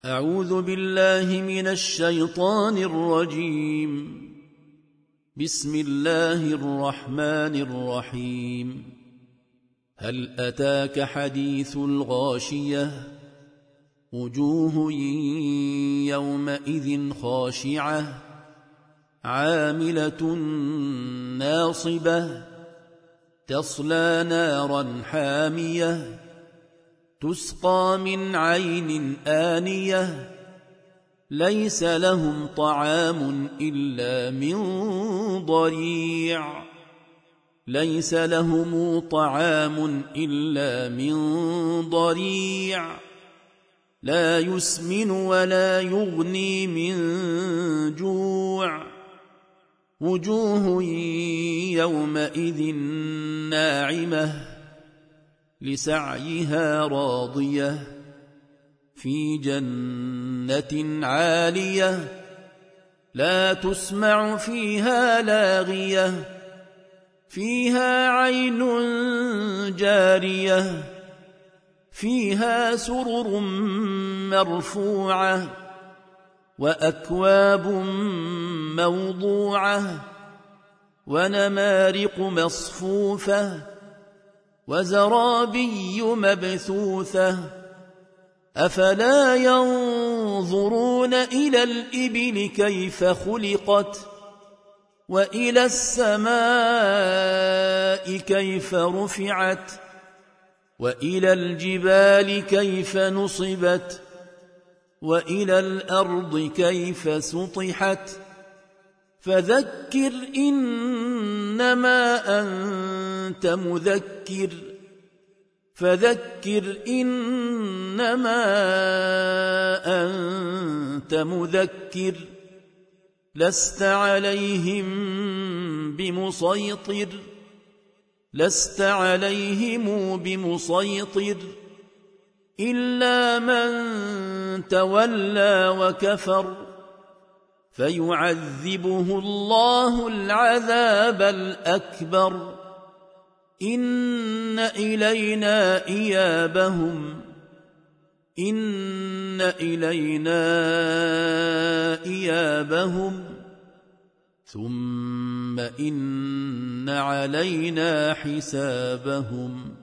أعوذ بالله من الشيطان الرجيم. بسم الله الرحمن الرحيم. هل أتاك حديث الغاشية؟ وجوه يومئذ خاشعة عاملة ناصبة تصلى نارا حامية تسقى من عين آنية ليس لهم طعام إلا من ضريع لا يسمن ولا يغني من جوع وجوه يومئذ ناعمة لسعيها راضية في جنة عالية لا تسمع فيها لاغية فيها عين جارية فيها سرر مرفوعة وأكواب موضوعة ونمارق مصفوفة وزرابي مبثوثة أفلا ينظرون إلى الإبل كيف خلقت وإلى السماء كيف رفعت وإلى الجبال كيف نصبت وإلى الأرض كيف سطحت فذكر إنما أنت مذكر لست عليهم بمسيطر إلا من تولى وكفر فيعذبه الله العذاب الأكبر إن إلينا إيابهم ثم إن علينا حسابهم